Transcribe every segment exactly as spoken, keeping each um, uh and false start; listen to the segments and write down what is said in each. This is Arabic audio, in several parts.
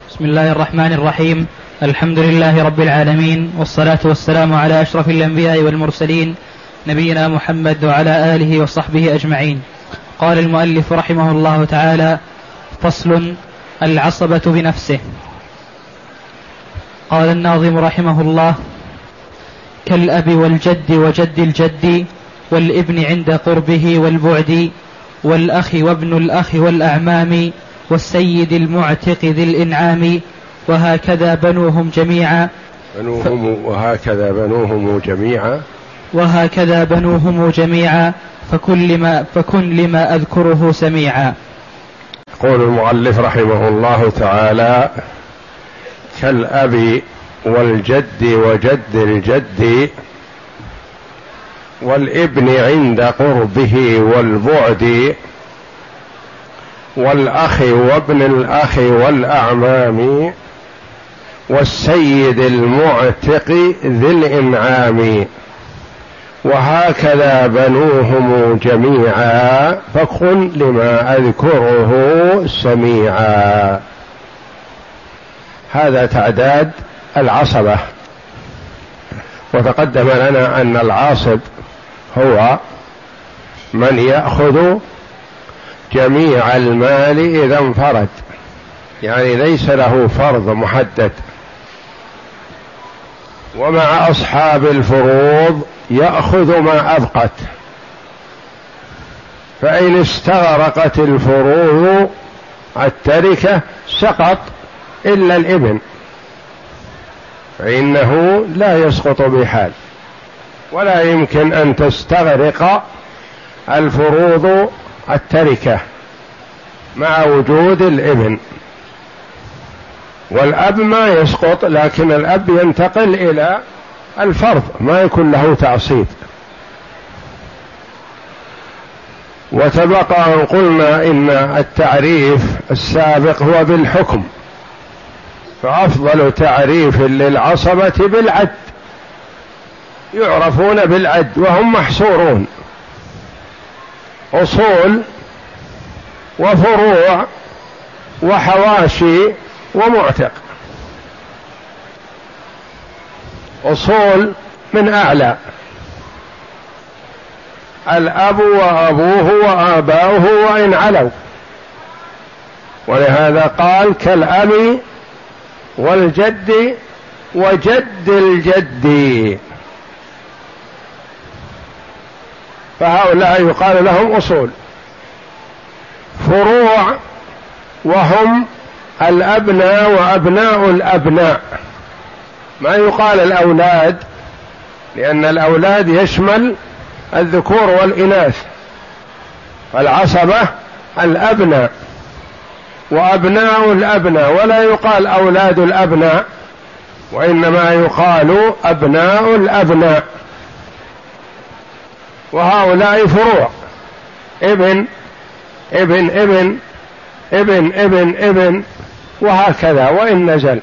بسم الله الرحمن الرحيم. الحمد لله رب العالمين، والصلاة والسلام على أشرف الأنبياء والمرسلين نبينا محمد وعلى آله وصحبه أجمعين. قال المؤلف رحمه الله تعالى: فصل: العصبة بنفسه. قال الناظم رحمه الله: كالأب والجد وجد الجد، والابن عند قربه والبعد، والأخ وابن الأخ والأعمام، والسيد المعتق ذي الإنعام، وهكذا بنوهم جميعا بنوهم وهكذا بنوهم جميعا وهكذا بنوهم جميعا فكن لما, فكن لما أذكره سميعا. يقول المؤلف رحمه الله تعالى: كالأب والجد وجد الجد، والابن عند قربه والبعد، والأخ وابن الأخ والأعمام، والسيد المعتق ذي الإنعام، وهكذا بنوهم جميعا فكن لما أذكره سميعا. هذا تعداد العصبة. وتقدم لنا أن العاصب هو من يأخذ جميع المال إذا انفرد، يعني ليس له فرض محدد. ومع أصحاب الفروض يأخذ ما أبقت، فإن استغرقت الفروض التركة سقط إلا الابن، فإنه لا يسقط بحال، ولا يمكن أن تستغرق الفروض التركة مع وجود الابن. والأب ما يسقط، لكن الأب ينتقل إلى الفرض، ما يكون له تعصيب. وتبقى أن قلنا إن التعريف السابق هو بالحكم، فأفضل تعريف للعصبة بالعد، يعرفون بالعد وهم محصورون: أصول وفروع وحواشي ومعتق. أصول من أعلى، الأب وأبوه وآباؤه وإن علوا، ولهذا قال: كالأب والجد وجد الجد، فهؤلاء يقال لهم أصول. فروع وهم الأبناء وأبناء الأبناء، ما يقال الأولاد، لأن الأولاد يشمل الذكور والإناث، فالعصبة الأبناء وأبناء الأبناء، ولا يقال أولاد الأبناء، وإنما يقال أبناء الأبناء. وهؤلاء فروع: ابن ابن ابن ابن ابن ابن وهكذا وإن نزل.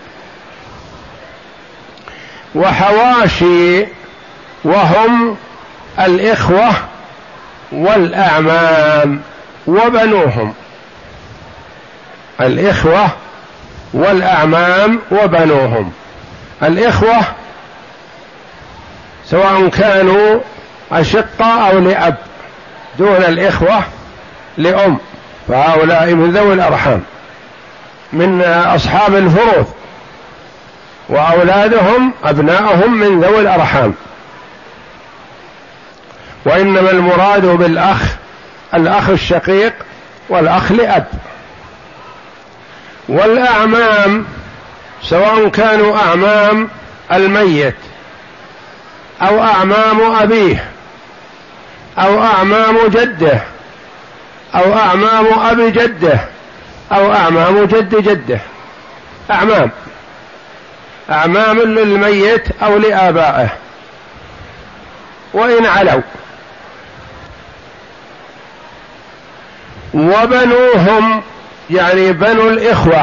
وحواشي وهم الإخوة والأعمام وبنوهم، الإخوة والأعمام وبنوهم. الإخوة سواء كانوا أشقة أو لأب، دون الإخوة لأم، فهؤلاء من ذوي الأرحام من أصحاب الفروض، وأولادهم أبناءهم من ذوي الأرحام. وإنما المراد بالأخ الأخ الشقيق والأخ لأب. والأعمام سواء كانوا أعمام الميت أو أعمام أبيه أو أعمام جده أو أعمام أبي جده أو أعمام جد جده، أعمام أعمام للميت أو لآبائه وإن علوا. وبنوهم يعني بنو الإخوة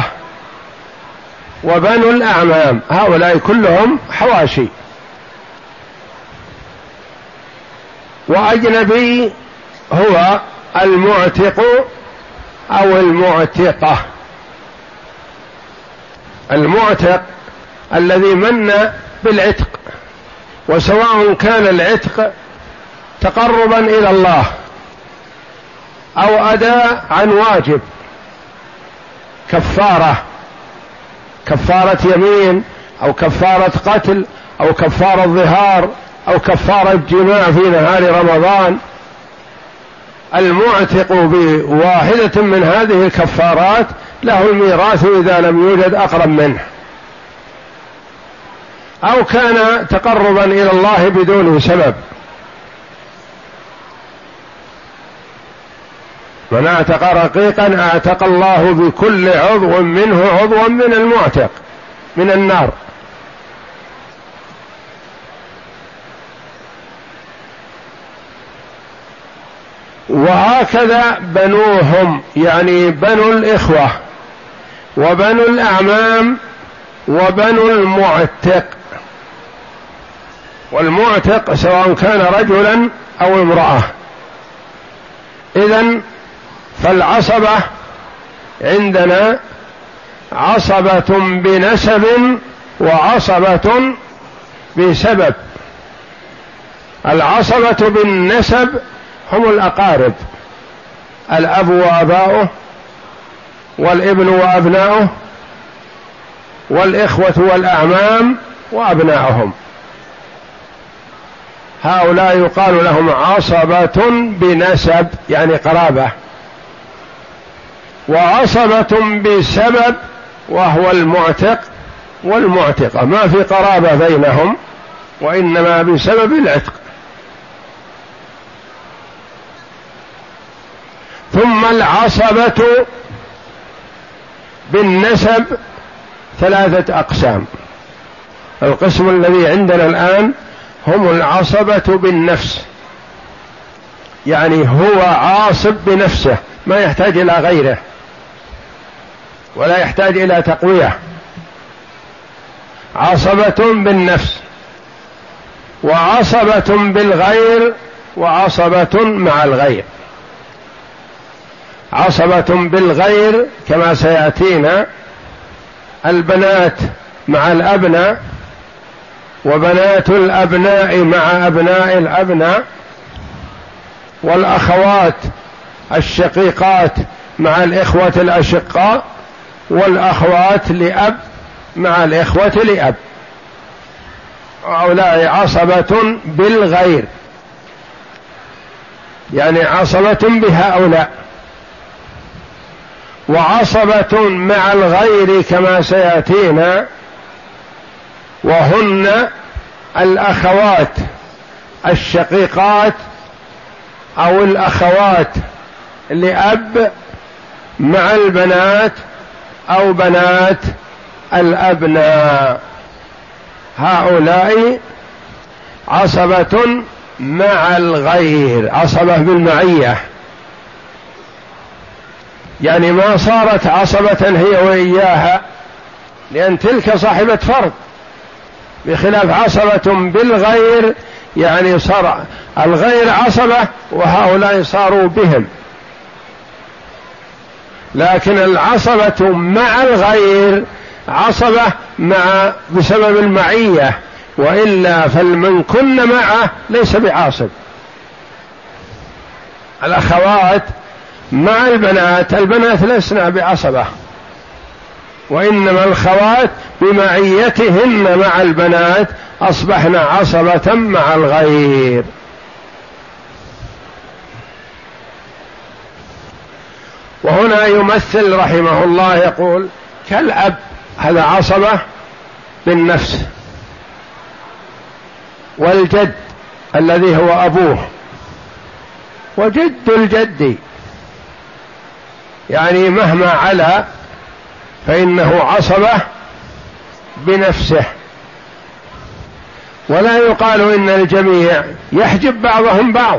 وبنو الأعمام، هؤلاء كلهم حواشي. وأجنبي هو المعتق أو المعتقة، المعتق الذي من بالعتق، وسواء كان العتق تقربا إلى الله أو أداء عن واجب، كفارة كفارة يمين أو كفارة قتل أو كفارة ظهار أو كفارة جماع في نهار رمضان، المعتق بواحدة من هذه الكفارات له الميراث إذا لم يوجد أقرب منه، أو كان تقربا إلى الله بدون سبب. من اعتق رقيقا اعتق الله بكل عضو منه عضوا من المعتق من النار. وهكذا بنوهم، يعني بنو الإخوة وبنو الأعمام وبنو المعتق. والمعتق سواء كان رجلا أو امرأة. إذن فالعصبة عندنا عصبة بنسب وعصبة بسبب. العصبة بالنسب هم الأقارب، الأب وآباؤه والابن وأبناؤه والإخوة والأعمام وأبناؤهم، هؤلاء يقال لهم عصبة بنسب يعني قرابة. وعصبة بسبب وهو المعتق والمعتقة، ما في قرابة بينهم وإنما بسبب العتق. ثم العصبة بالنسب ثلاثة أقسام. القسم الذي عندنا الآن هم العصبة بالنفس، يعني هو عاصب بنفسه ما يحتاج إلى غيره ولا يحتاج إلى تقوية. عصبة بالنفس وعصبة بالغير وعصبة مع الغير. عصبة بالغير كما سيأتينا البنات مع الأبناء وبنات الأبناء مع أبناء الأبناء، والأخوات الشقيقات مع الإخوة الأشقاء، والأخوات لأب مع الإخوة لأب. هؤلاء عصبة بالغير، يعني عصبة بهؤلاء. وعصبة مع الغير كما سيأتينا، وهن الأخوات الشقيقات أو الأخوات لأب مع البنات أو بنات الأبناء. هؤلاء عصبة مع الغير، عصبة بالمعية، يعني ما صارت عصبة هي وإياها، لأن تلك صاحبة فرض، بخلاف عصبة بالغير يعني صار الغير عصبة وهؤلاء صاروا بهم. لكن العصبة مع الغير عصبة مع بسبب المعية، وإلا فمن كن معه ليس بعاصب. الأخوات مع البنات، البنات لسنا بعصبة، وإنما الخوات بمعيتهن مع البنات أصبحن عصبة مع الغير. وهنا يمثل رحمه الله يقول كالأب، هذا عصبة بالنفس، والجد الذي هو أبوه، وجد الجد يعني مهما علا فإنه عصبة بنفسه. ولا يقال إن الجميع يحجب بعضهم بعض،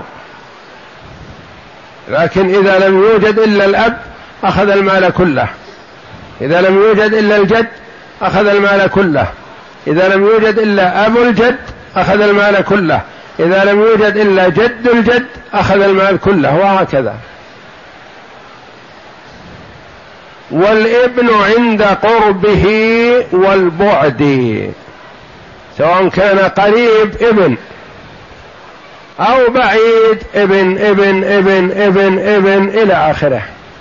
لكن إذا لم يوجد إلا الأب أخذ المال كله، إذا لم يوجد إلا الجد أخذ المال كله، إذا لم يوجد إلا أبو الجد أخذ المال كله، إذا لم يوجد إلا جد الجد أخذ المال كله، وهكذا. والابن عند قربه والبعد، سواء كان قريب ابن أو بعيد ابن ابن ابن ابن ابن إلى آخره،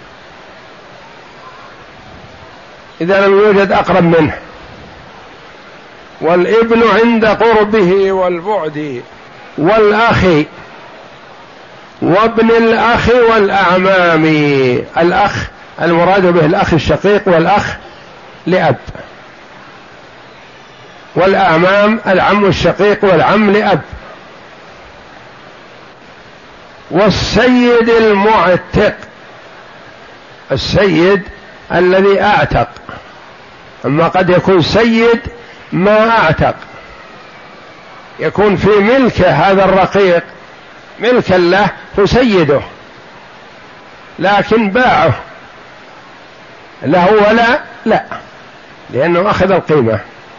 إذا لم يوجد أقرب منه. والابن عند قربه والبعد والأخ وابن الأخ والأعمام. الأخ المراد به الأخ الشقيق والأخ لأب، والأعمام العم الشقيق والعم لأب. والسيد المعتق، السيد الذي أعتق، أما قد يكون سيد ما أعتق، يكون في ملكه هذا الرقيق ملكا له فسيده، لكن باعه له ولا لا، لأنه أخذ القيمة.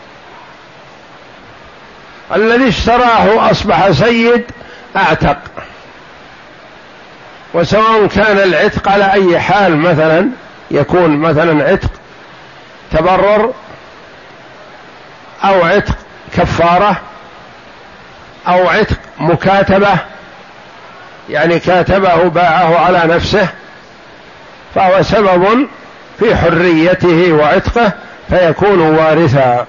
الذي اشتراه أصبح سيد أعتق، وسواء كان العتق على أي حال، مثلا يكون مثلا عتق تبرر أو عتق كفارة أو عتق مكاتبة، يعني كاتبه باعه على نفسه، فهو سبب في حريته وعتقه فيكون وارثا.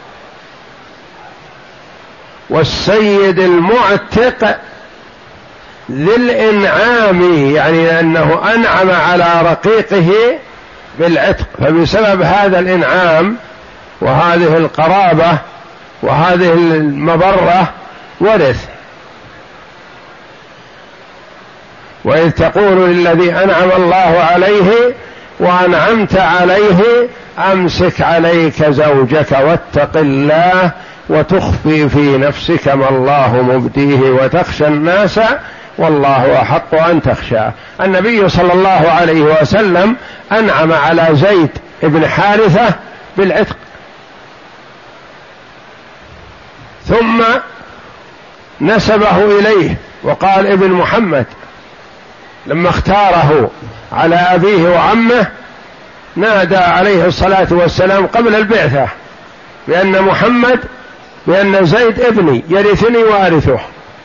والسيد المعتق ذي الإنعام، يعني أنه أنعم على رقيقه بالعتق، فبسبب هذا الإنعام وهذه القرابة وهذه المبرة ورث. وإذ تقول للذي أنعم الله عليه وأنعمت عليه أمسك عليك زوجك واتق الله وتخفي في نفسك ما الله مبديه وتخشى الناس والله أحق أن تخشى. النبي صلى الله عليه وسلم أنعم على زيد بن حارثة بالعتق، ثم نسبه إليه وقال ابن محمد، لما اختاره على أبيه وعمه نادى عليه الصلاة والسلام قبل البعثة بأن محمد بأن زيد ابني يرثني وارثه،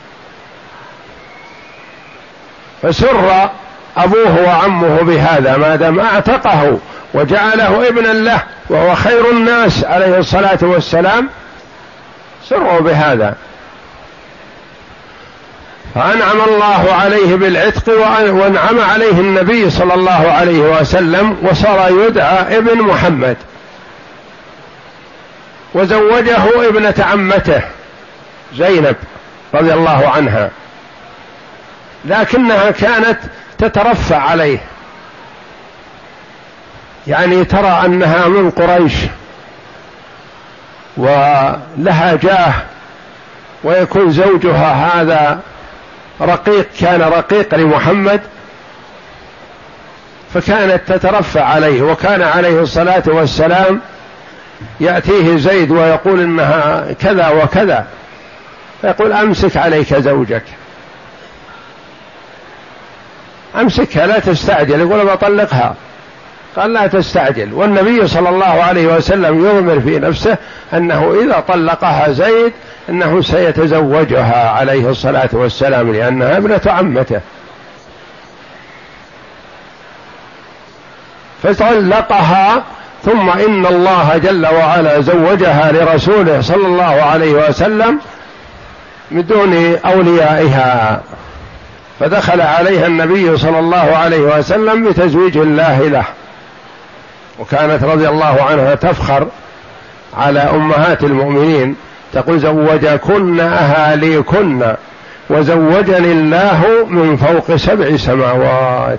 فسر أبوه وعمه بهذا ما دام أعتقه وجعله ابنا له وهو خير الناس عليه الصلاة والسلام، سروا بهذا. فأنعم الله عليه بالعتق وأنعم عليه النبي صلى الله عليه وسلم، وصار يدعى ابن محمد. وزوجه ابنة عمته زينب رضي الله عنها، لكنها كانت تترفع عليه، يعني ترى أنها من قريش ولها جاه، ويكون زوجها هذا رقيق، كان رقيق لمحمد، فكانت تترفع عليه. وكان عليه الصلاة والسلام يأتيه زيد ويقول إنها كذا وكذا، فيقول أمسك عليك زوجك، أمسكها لا تستعجل، يقول بطلقها، قال لا تستعجل. والنبي صلى الله عليه وسلم يؤمر في نفسه أنه إذا طلقها زيد أنه سيتزوجها عليه الصلاة والسلام، لأنها ابنة عمته. فطلقها، ثم إن الله جل وعلا زوجها لرسوله صلى الله عليه وسلم من دون أوليائها، فدخل عليها النبي صلى الله عليه وسلم بتزويج الله له. وكانت رضي الله عنها تفخر على أمهات المؤمنين، تقول زوجكن أهاليكن وزوجني الله من فوق سبع سماوات.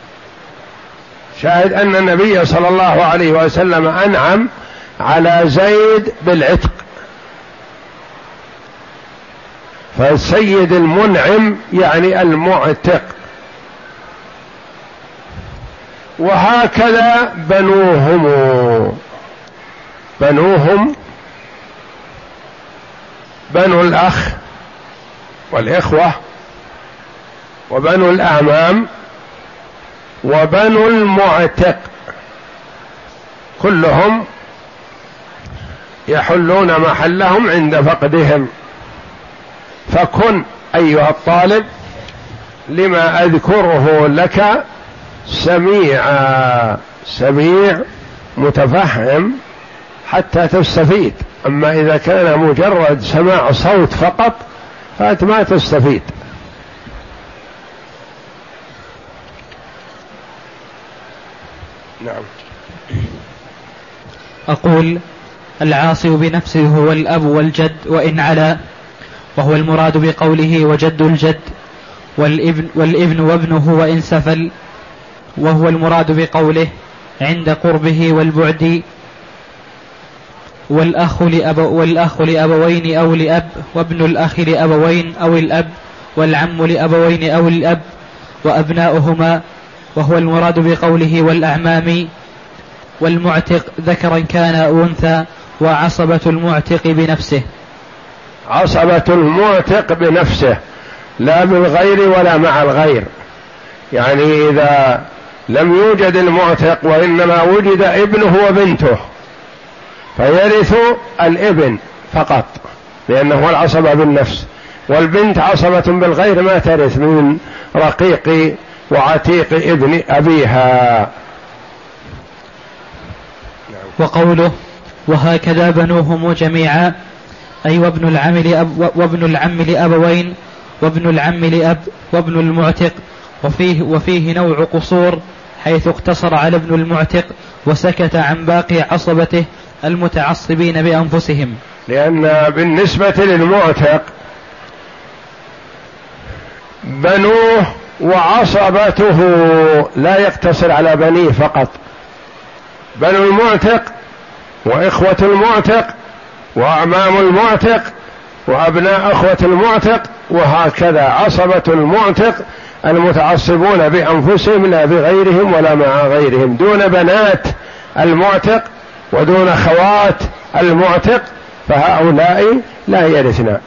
شاهد أن النبي صلى الله عليه وسلم أنعم على زيد بالعتق. فالسيد المنعم يعني المعتق. وهكذا بنوهم بنوهم بنو الأخ والإخوة وبنو الأعمام وبنو المعتق. كلهم يحلون محلهم عند فقدهم. فكن أيها الطالب لما أذكره لك سميعا، سميع متفهم حتى تستفيد. أما إذا كان مجرد سماع صوت فقط فأنت ما تستفيد. نعم. أقول: العاصي بنفسه هو الأب والجد وإن علا، وهو المراد بقوله وجد الجد، والابن, والابن وابنه وإن سفل، وهو المراد بقوله عند قربه والبعد، والأخ, لأب والأخ لأبوين أو لأب، وابن الأخ لأبوين أو الأب، والعم لأبوين أو الأب، وأبناؤهما، وهو المراد بقوله والأعمام، والمعتق ذكرا كان أو أنثى، وعصبة المعتق بنفسه. عصبة المعتق بنفسه لا بالغير ولا مع الغير، يعني إذا لم يوجد المعتق وإنما وجد ابنه وبنته فيرث الابن فقط لأنه العصبة بالنفس، والبنت عصبة بالغير ما ترث من رقيق وعتيق ابن أبيها. وقوله وهكذا بنوهم جميعا، أي وابن العم لأب وابن العم لأبوين، وابن العم لأب، وابن المعتق. وفيه, وفيه نوع قصور حيث اقتصر على ابن المعتق وسكت عن باقي عصبته المتعصبين بأنفسهم. لأن بالنسبة للمعتق بنوه وعصبته لا يقتصر على بنيه فقط، بنو المعتق وإخوة المعتق وأعمام المعتق وأبناء أخوة المعتق، وهكذا عصبة المعتق المتعصبون بأنفسهم لا بغيرهم ولا مع غيرهم، دون بنات المعتق ودون خوات المعتق، فهؤلاء لا يرثنا.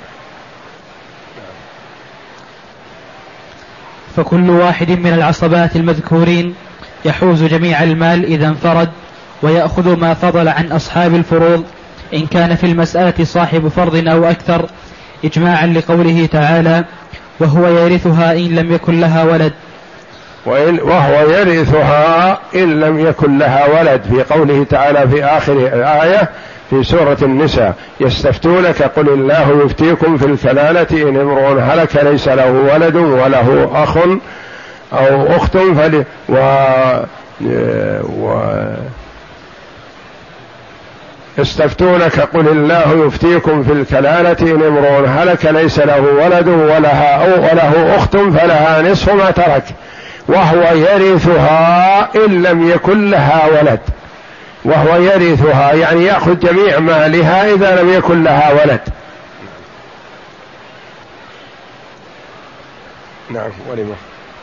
فكل واحد من العصبات المذكورين يحوز جميع المال إذا انفرد، ويأخذ ما فضل عن أصحاب الفروض إن كان في المسألة صاحب فرض أو أكثر، إجماعا لقوله تعالى وهو يرثها إن لم يكن لها ولد. وإن وهو يرثها إن لم يكن لها ولد، في قوله تعالى في آخر الآية في سورة النساء يستفتونك قل الله يفتيكم في الكلالة إن امرؤ هلك ليس له ولد وله أخ أو أخت فل و... و... يستفتونك قل الله يفتيكم في الكلالة إن امرؤ هلك ليس له ولد ولها أو وله أخت فلها نصف ما ترك وهو يرثها إن لم يكن لها ولد. وهو يرثها يعني يأخذ جميع مالها إذا لم يكن لها ولد. نعم. ولما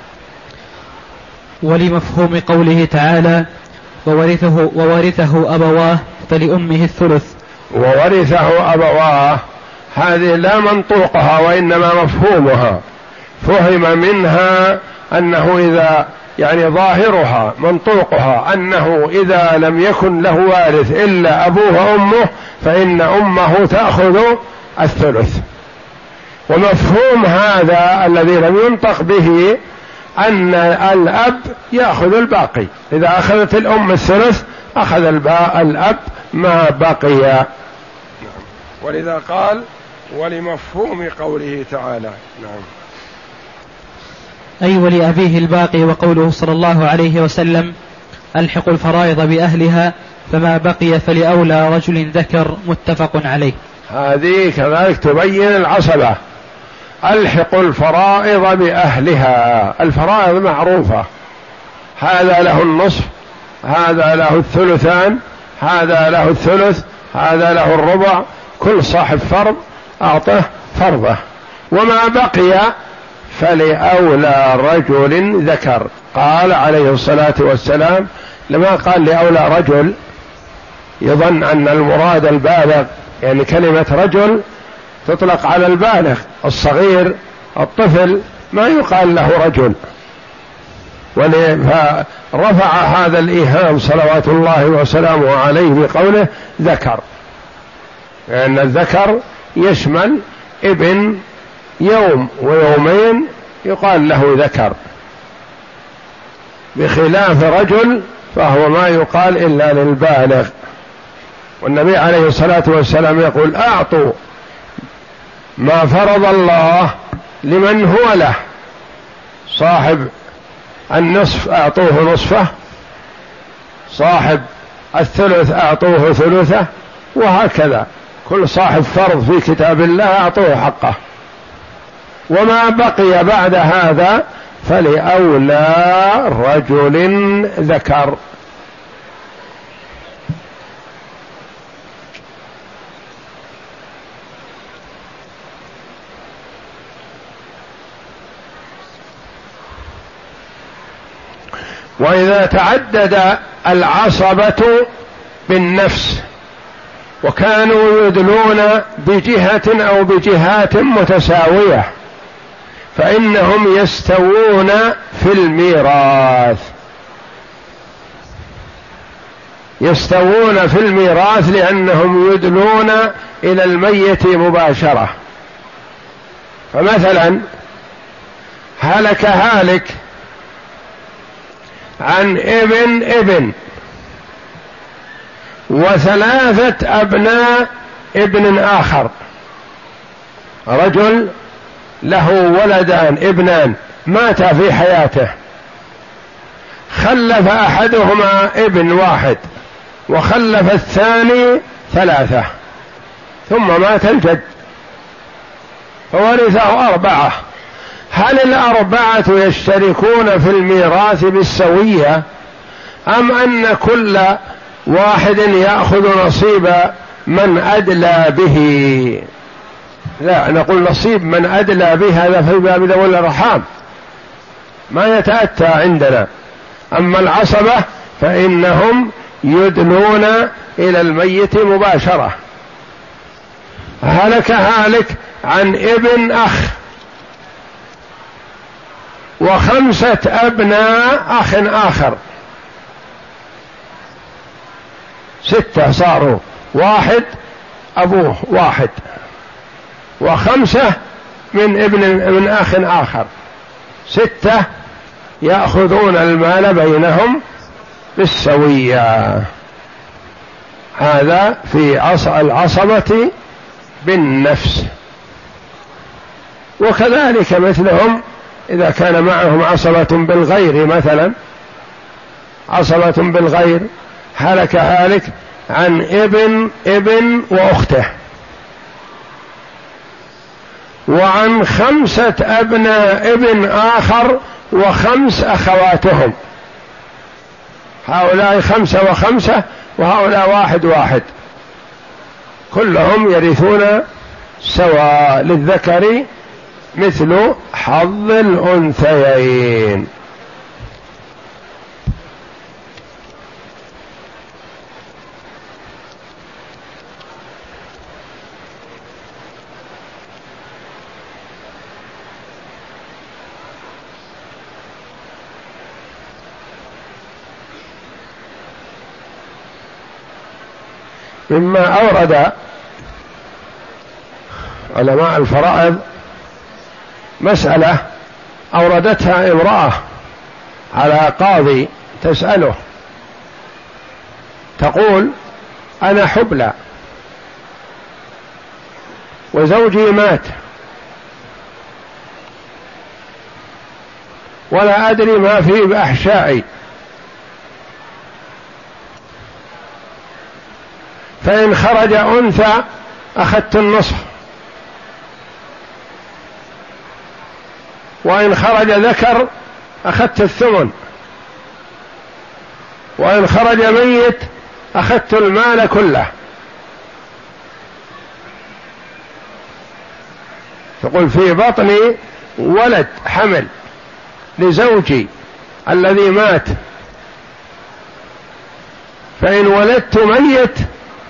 ولمفهوم قوله تعالى وورثه, وورثه أبواه فلأمه الثلث. وورثه أبواه هذه لا منطوقها وإنما مفهومها، فهم منها أنه إذا يعني ظاهرها منطوقها أنه إذا لم يكن له وارث إلا أبوه وأمه فإن أمه تأخذ الثلث. ومفهوم هذا الذي لم ينطق به أن الأب يأخذ الباقي، إذا أخذت الأم الثلث أخذ الأب ما بقي. ولذا قال ولمفهوم قوله تعالى. نعم. أي ولأبيه الباقي، وقوله صلى الله عليه وسلم ألحق الفرائض بأهلها فما بقي فلأولى رجل ذكر، متفق عليه. هذه كذلك تبين العصبة. ألحق الفرائض بأهلها، الفرائض معروفة، هذا له النصف، هذا له الثلثان، هذا له الثلث، هذا له الربع، كل صاحب فرض أعطه فرضه، وما بقي فلأولى رجل ذكر. قال عليه الصلاة والسلام لما قال لأولى رجل يظن أن المراد البالغ، يعني كلمة رجل تطلق على البالغ، الصغير الطفل ما يقال له رجل، فرفع هذا الإيهام صلوات الله وسلامه عليه بقوله ذكر، لأن الذكر يشمل ابن يوم ويومين يقال له ذكر، بخلاف رجل فهو ما يقال إلا للبالغ. والنبي عليه الصلاة والسلام يقول أعطوا ما فرض الله لمن هو له، صاحب النصف أعطوه نصفه، صاحب الثلث أعطوه ثلثه، وهكذا كل صاحب فرض في كتاب الله أعطوه حقه، وما بقي بعد هذا فلأولى رجل ذكر. وإذا تعدد العصبة بالنفس وكانوا يدلون بجهة أو بجهات متساوية فإنهم يستوون في الميراث، يستوون في الميراث لأنهم يدلون إلى الميت مباشرة. فمثلا هلك هالك عن ابن ابن وثلاثة أبناء ابن آخر، رجل له ولدان ابنان ماتا في حياته، خلف أحدهما ابن واحد وخلف الثاني ثلاثة، ثم مات الجد فورثه أربعة. هل الأربعة يشتركون في الميراث بالسوية أم أن كل واحد يأخذ نصيب من أدلى به؟ لا، نقول نصيب من أدلى به هذا في باب ذوي الأرحام ما يتأتى عندنا. أما العصبة فإنهم يدلون إلى الميت مباشرة. هلك هالك عن ابن أخ وخمسة أبناء أخ آخر، ستة صاروا، واحد أبوه واحد وخمسة من ابن من أخ آخر، ستة يأخذون المال بينهم بالسوية. هذا في العصبة بالنفس. وكذلك مثلهم إذا كان معهم عصبة بالغير، مثلا عصبة بالغير هلك هالك عن ابن ابن وأخته وعن خمسة أبناء ابن آخر وخمس أخواتهم، هؤلاء خمسة وخمسة وهؤلاء واحد واحد، كلهم يرثون سواء، للذكر مثل حظ الأنثيين. مما أورد علماء الفرائض مسألة أوردتها امرأة على قاضي تسأله، تقول أنا حبلى وزوجي مات ولا أدري ما في بأحشائي، فإن خرج أنثى أخذت النصف، وإن خرج ذكر أخذت الثمن، وإن خرج ميت أخذت المال كله. تقول في بطني ولد حمل لزوجي الذي مات، فإن ولدت ميت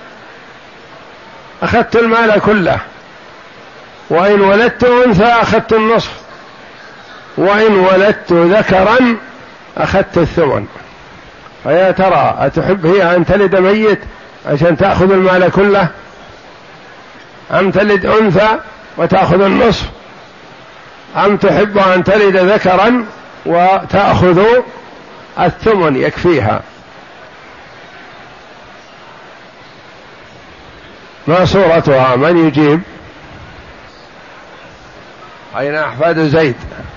أخذت المال كله، وإن ولدت أنثى أخذت النصف، وإن ولدت ذكرا أخذت الثمن. فيا ترى أتحب هي أن تلد ميت عشان تأخذ المال كله، أم تلد أنثى وتأخذ النصف، أم تحب أن تلد ذكرا وتأخذ الثمن يكفيها؟ ما صورتها؟ من يجيب؟ أين أحفاد زيد؟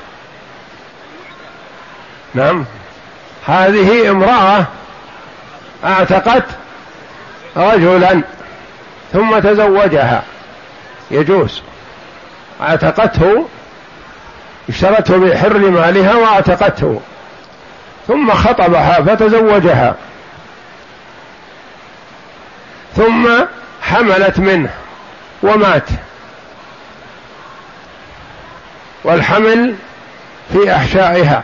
نعم، هذه امرأة اعتقت رجلا ثم تزوجها، يجوز، اعتقته، اشترته بحر مالها واعتقته، ثم خطبها فتزوجها، ثم حملت منه ومات، والحمل في أحشائها،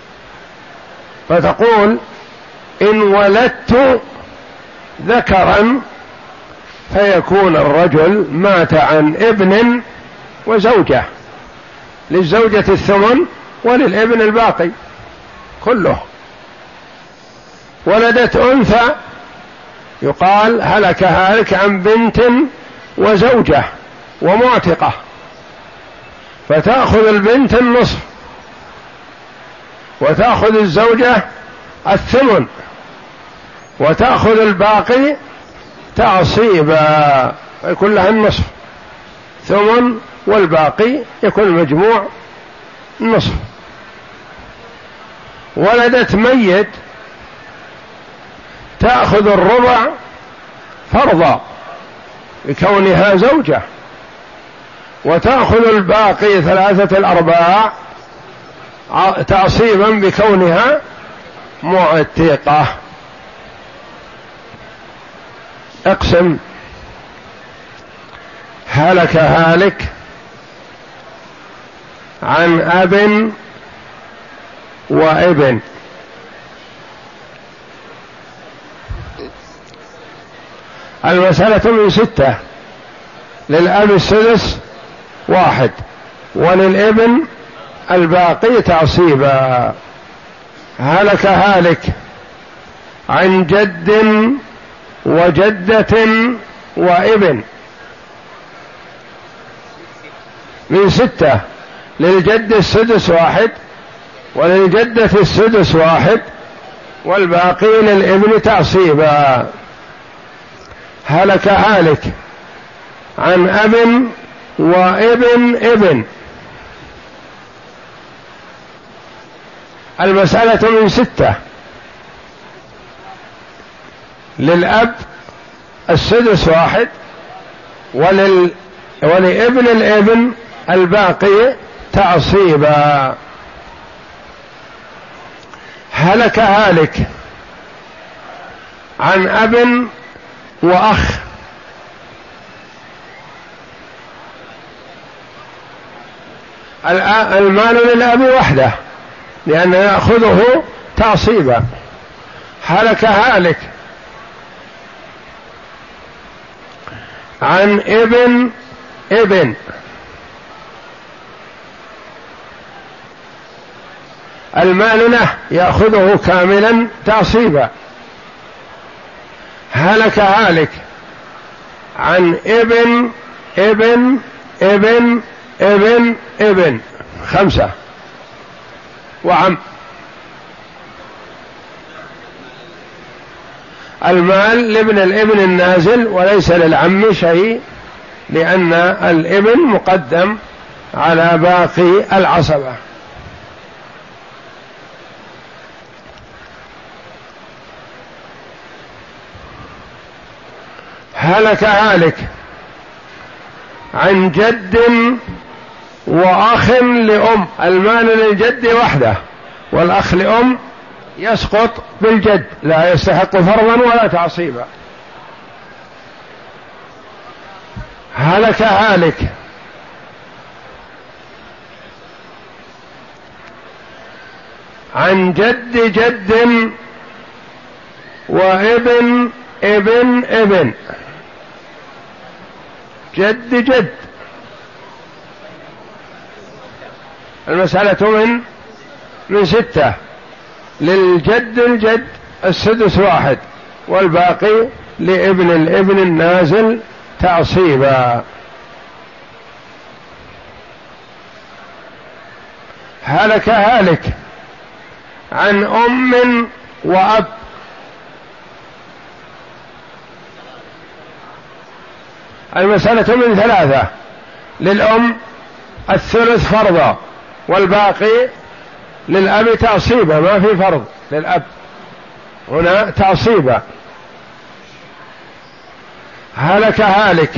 فتقول إن ولدت ذكرا فيكون الرجل مات عن ابن وزوجة، للزوجة الثمن وللابن الباقي كله. ولدت أنثى يقال هلك هالك عن بنت وزوجة ومعتقة، فتأخذ البنت النصف وتأخذ الزوجة الثمن وتأخذ الباقي تعصيبا، يكون لها النصف ثمن والباقي يكون المجموع النصف. ولدت ميت تأخذ الربع فرضا بكونها زوجة، وتأخذ الباقي ثلاثة الأرباع تعصيبا بكونها معتقة. اقسم. هلك هالك عن أب وابن. المسألة من ستة: للأب السدس واحد، وللابن الباقي تعصيبا. هلك هالك عن جد وجدة وابن. من ستة: للجد السدس واحد، وللجدة السدس واحد، والباقي للابن تعصيبا. هلك هالك عن أب وابن ابن. المسألة من ستة: للأب السدس واحد، ولل... ولابن الابن الباقي تعصيبا. هلك هالك عن أب وأخ. المال للأب وحده لأنه يأخذه تعصيبا. هلك هالك عن ابن ابن. المال له يأخذه كاملا تعصيبا. هلك هالك عن ابن ابن ابن ابن ابن. خمسة. وعم. المال لابن الابن النازل وليس للعم شيء، لأن الابن مقدم على باقي العصبة. هلك هالك عن جد وأخ لأم. المال للجد وحده، والأخ لأم يسقط بالجد، لا يستحق فرضا ولا تعصيبا. هلك هالك عن جد جد وابن ابن ابن. جد جد. المسألة من من ستة: للجد الجد السدس واحد، والباقي لابن الابن النازل تعصيبا. هلك هالك عن أم وأب. المسألة من ثلاثة: للأم الثلث فرضا، والباقي للأب تعصيبا، ما في فرض للأب هنا تعصيبا. هلك هالك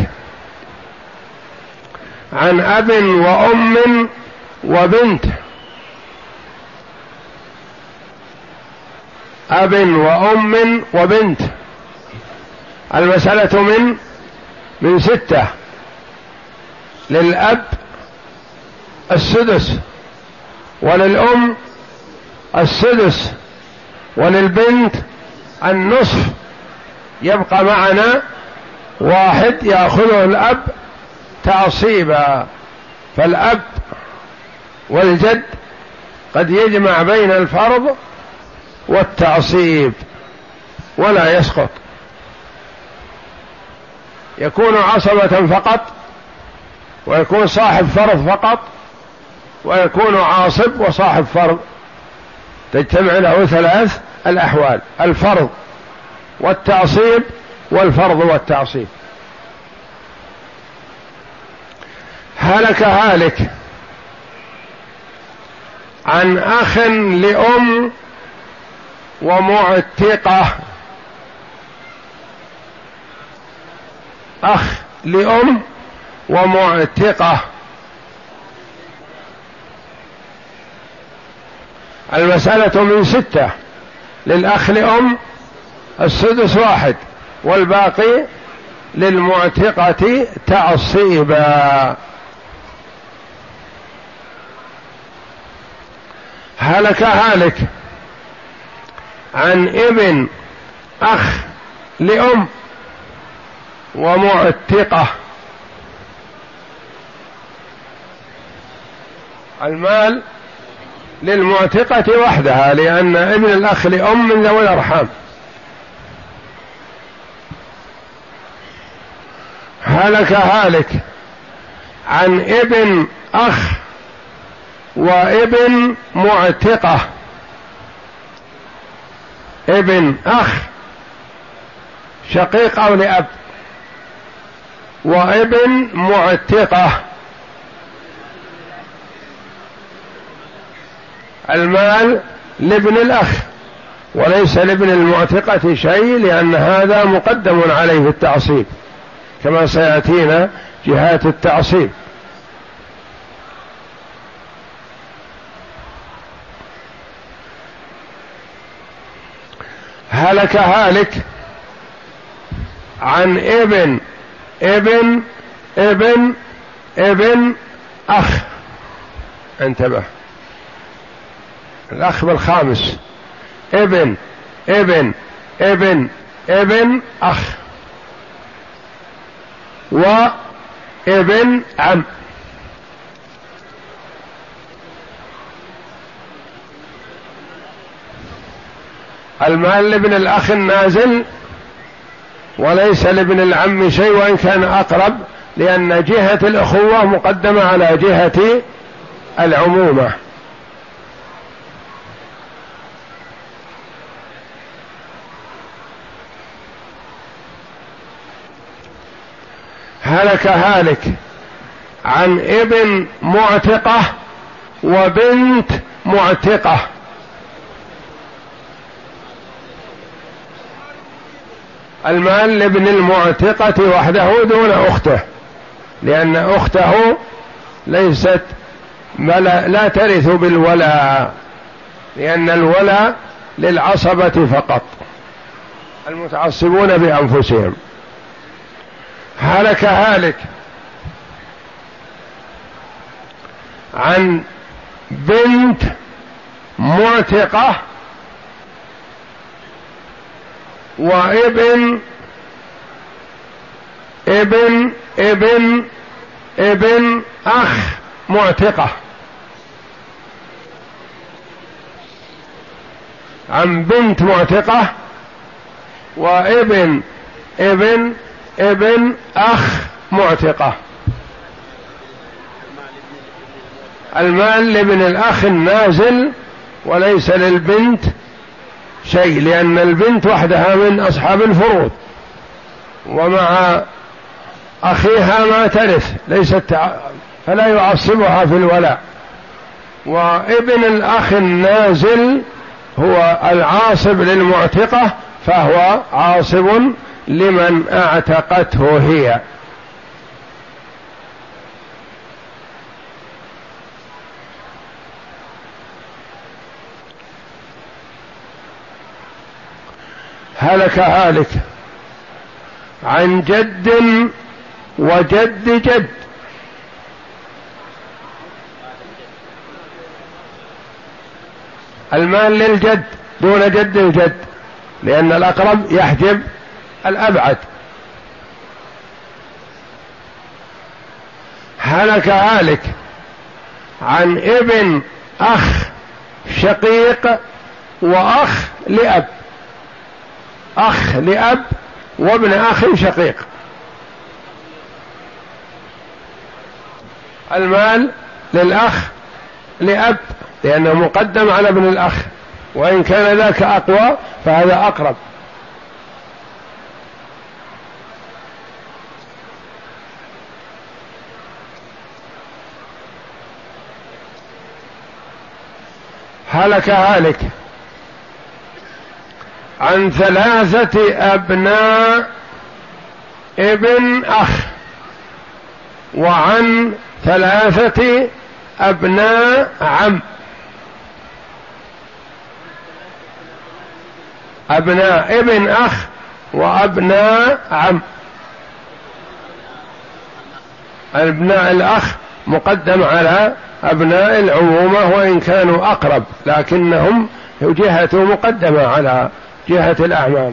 عن أب وأم وبنت. أب وأم وبنت، المسألة من من ستة: للأب السدس، وللأم السدس، وللبنت النصف. يبقى معنا واحد يأخذه الأب تعصيبا. فالأب والجد قد يجمع بين الفرض والتعصيب ولا يسقط، يكون عصبة فقط، ويكون صاحب فرض فقط، ويكون عاصب وصاحب فرض. تجتمع له ثلاث الأحوال: الفرض والتعصيب والفرض والتعصيب. هلك هالك عن أخ لأم ومعتقة. أخ لأم ومعتقة، المسألة من ستة: للأخ لأم السدس واحد، والباقي للمعتقة تعصيبا. هلك هالك عن ابن أخ لأم ومعتقة. المال للمعتقة وحدها، لأن ابن الأخ لأم من ذوي الأرحام. هلك هالك عن ابن أخ وابن معتقة. ابن أخ شقيق أو لأب، وابن معتقة. المال لابن الأخ وليس لابن المعتقة شيء، لأن هذا مقدم عليه في التعصيب كما سيأتينا جهات التعصيب. هلك هالك عن ابن ابن ابن ابن أخ. انتبه، الأخ بالخامس: ابن ابن ابن ابن أخ وابن عم. المال لابن الأخ النازل وليس لابن العم شيء، وإن كان أقرب، لأن جهة الأخوة مقدمة على جهة العمومة. هلك هالك عن ابن معتقة وبنت معتقة. المال لابن المعتقة وحده دون أخته، لأن أخته ليست لا ترث بالولاء، لأن الولاء للعصبة فقط، المتعصبون بأنفسهم. هلك هالك عن بنت معتقة وابن ابن ابن ابن أخ معتقة. عن بنت معتقة وابن ابن ابن أخ معتقة. المال لابن الأخ النازل وليس للبنت شيء، لأن البنت وحدها من أصحاب الفروض، ومع أخيها ما ترث ليست، فلا يعصبها في الولاء. وابن الأخ النازل هو العاصب للمعتقة، فهو عاصب لمن اعتقته هي. هلك هالك عن جد وجد جد. المال للجد دون جد الجد، لأن الأقرب يحجب الأبعد. هلك هالك عن ابن أخ شقيق وأخ لأب، أخ لأب وابن أخ شقيق. المال للأخ لأب لأنه مقدم على ابن الأخ، وإن كان ذاك أقوى فهذا أقرب. هلك هالك عن ثلاثة أبناء ابن أخ وعن ثلاثة أبناء عم. أبناء ابن أخ وأبناء عم. أبناء الأخ مقدم على أبناء العمومة وإن كانوا أقرب، لكنهم جهة مقدمة على جهة الأعمام.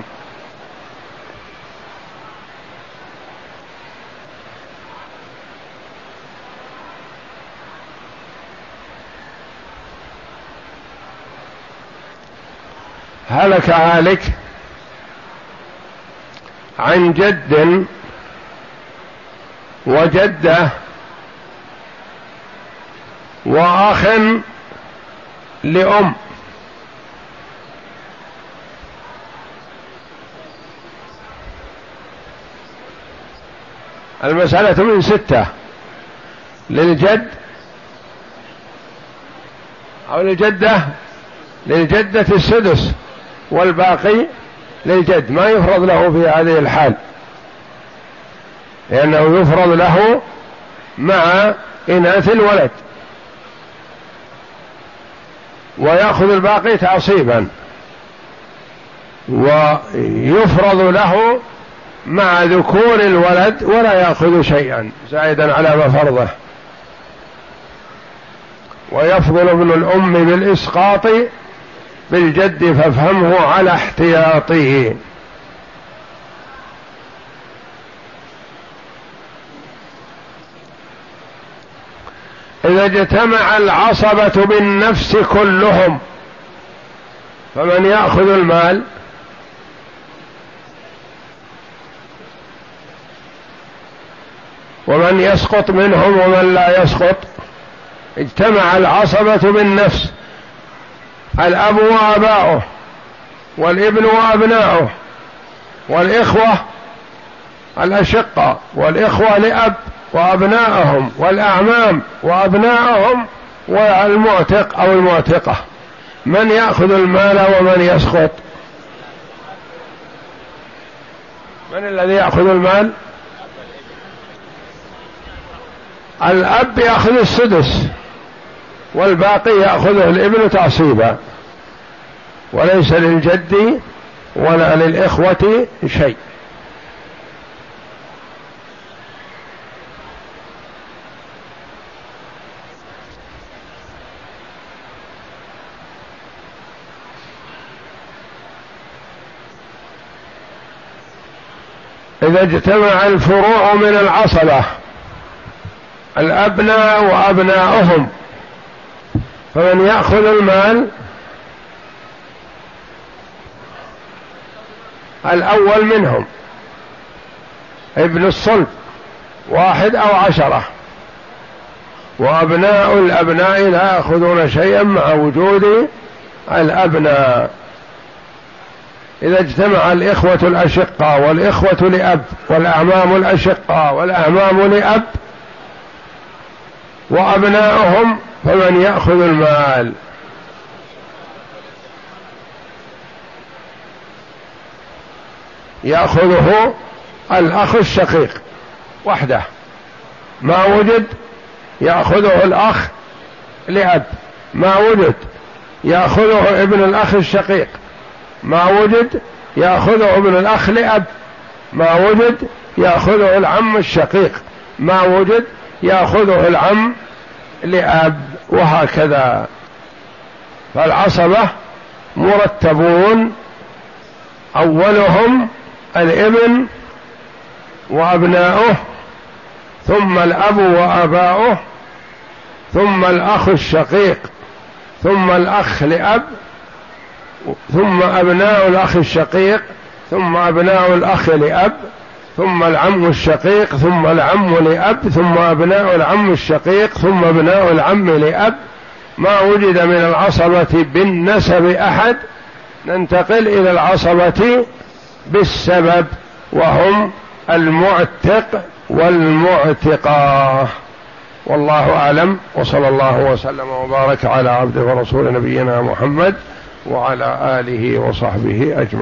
هلك هالك عن جد وجدة وأخ لأم. المسألة من ستة: للجد أو للجدة، للجدة السدس والباقي للجد. ما يفرض له في هذه الحال، لأنه يفرض له مع إناث الولد، ويأخذ الباقي تعصيبا، ويفرض له مع ذكور الولد ولا يأخذ شيئا زائدا على ما فرضه. ويفضل ابن الأم بالإسقاط بالجد فافهمه على احتياطه. إذا اجتمع العصبة بالنفس كلهم فمن يأخذ المال؟ ومن يسقط منهم ومن لا يسقط؟ اجتمع العصبة بالنفس، الأب وآباؤه والابن وأبناؤه والإخوة الأشقة والإخوة لأب وأبناءهم والأعمام وأبناءهم والمعتق أو المعتقة. من يأخذ المال ومن يسقط؟ من الذي يأخذ المال؟ الأب يأخذ السدس والباقي يأخذه الابن تعصيبا، وليس للجد ولا للإخوة شيء. إذا اجتمع الفروع من العصبة الأبناء وأبناؤهم فمن يأخذ المال؟ الأول منهم ابن الصلب واحد أو عشرة، وأبناء الأبناء لا يأخذون شيئا مع وجود الأبناء. إذا اجتمع الإخوة الأشقاء والإخوة لأب والأعمام الأشقاء والأعمام لأب وأبناؤهم، فمن يأخذ المال؟ يأخذه الأخ الشقيق وحده، ما وجد يأخذه الأخ لأب، ما وجد يأخذه ابن الأخ الشقيق، ما وجد يأخذه ابن الأخ لأب، ما وجد يأخذه العم الشقيق، ما وجد يأخذه العم لأب، وهكذا. فالعصبة مرتبون، أولهم الابن وأبناؤه، ثم الأب وآباؤه، ثم الأخ الشقيق، ثم الأخ لأب، ثم أبناء الأخ الشقيق، ثم أبناء الأخ لأب، ثم العم الشقيق، ثم العم لأب، ثم أبناء العم الشقيق، ثم أبناء العم لأب. ما وجد من العصبة بالنسب أحد ننتقل إلى العصبة بالسبب، وهم المعتق والمعتقاه. والله أعلم، وصلى الله وسلم وبارك على عبده ورسول نبينا محمد وعلى آله وصحبه أجمعين.